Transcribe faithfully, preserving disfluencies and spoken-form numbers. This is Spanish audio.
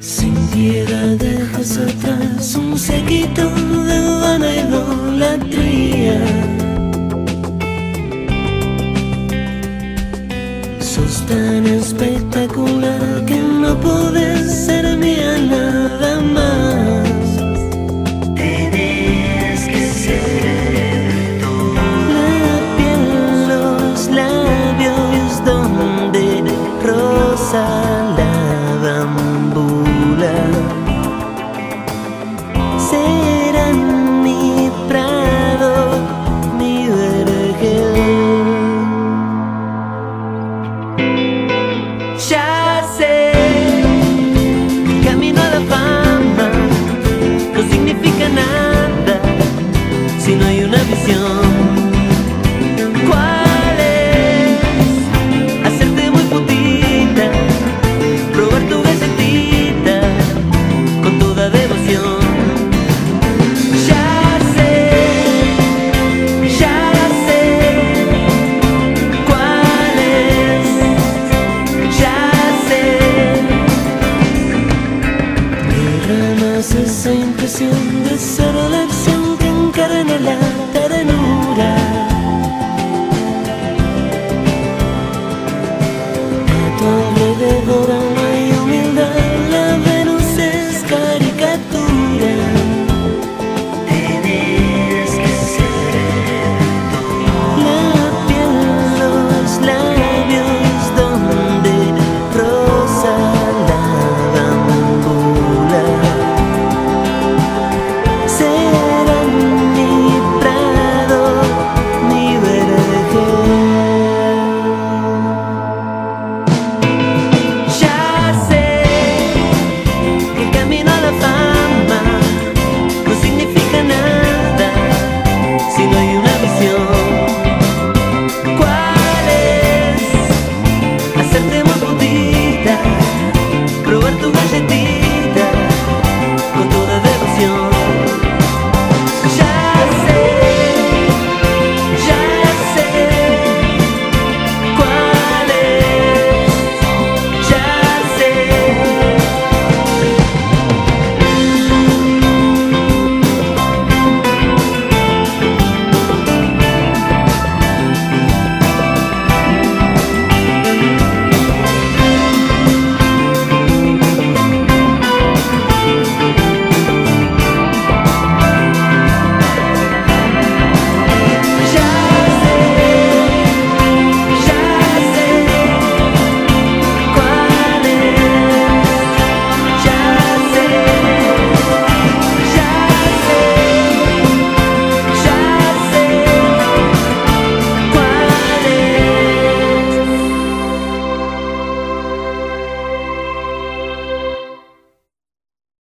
Sin piedad dejas atrás un séquito de vana idolatría. Sos tan espectacular que no podés ser mía nada más. Tenés que ser tú. La piel, los labios donde rosa la bambula serán mi prado, mi vergel. Ya sé, camino a la fama no significa nada si no hay una visión. ¿Cuál es? Hacerte muy putita, probar tu galletita con toda devoción. Ya sé, ya sé cuál es, ya sé. Derramas esa impresión de ser la acción que encarna la ternura. A tu alrededor